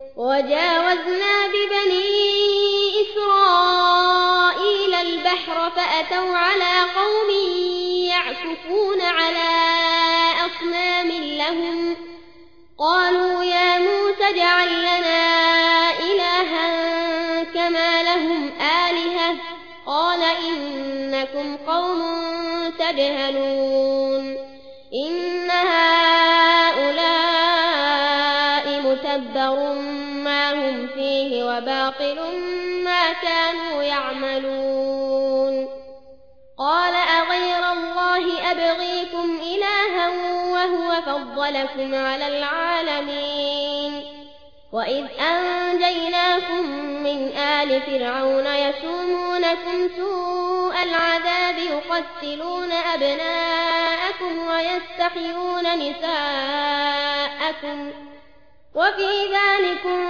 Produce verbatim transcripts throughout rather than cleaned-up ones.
وجاوزنا ببني إسرائيل البحر فأتوا على قوم يعكفون على أصنام لهم قالوا يا موسى اجعل لنا إلها كما لهم آلهة قال إنكم قوم تجهلون إن هؤلاء متبر ما هم فيه وباطل ما كانوا يعملون قال أغير الله أبغيكم إلها وهو فضلكم على العالمين وإذ أنجيناكم من آل فرعون يسومونكم سوء العذاب يقتلون أبناءكم ويستحيون نساءكم وفي ذلكم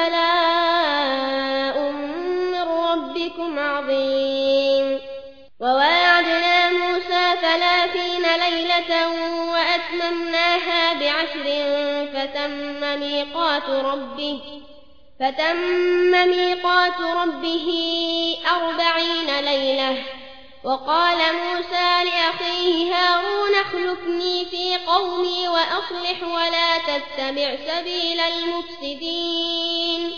بلاء من ربكم عظيم وواعدنا موسى ثلاثين ليلة وأتممناها بعشر فتم ميقات ربه فتم ميقات ربه أربعين ليلة وقال موسى لأخيه هارون اخلفني في قومي وأصلح ولا تتبع سبيل المفسدين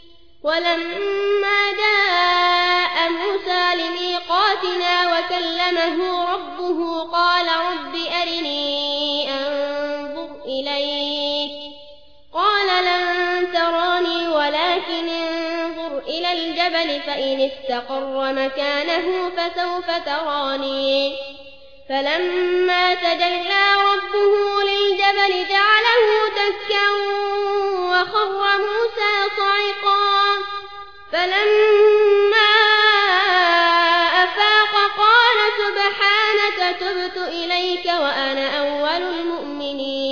ولما جاء موسى لميقاتنا وكلمه ربه قال رب أرني أنظر إليك قال لن تراني ولكن انظر إلى الجبل فإن استقر مكانه فسوف تراني فلما تجلى ربه للجبل جعله دكا وخر موسى صعقا فلما أفاق قال سبحانك تبت إليك وأنا أول المؤمنين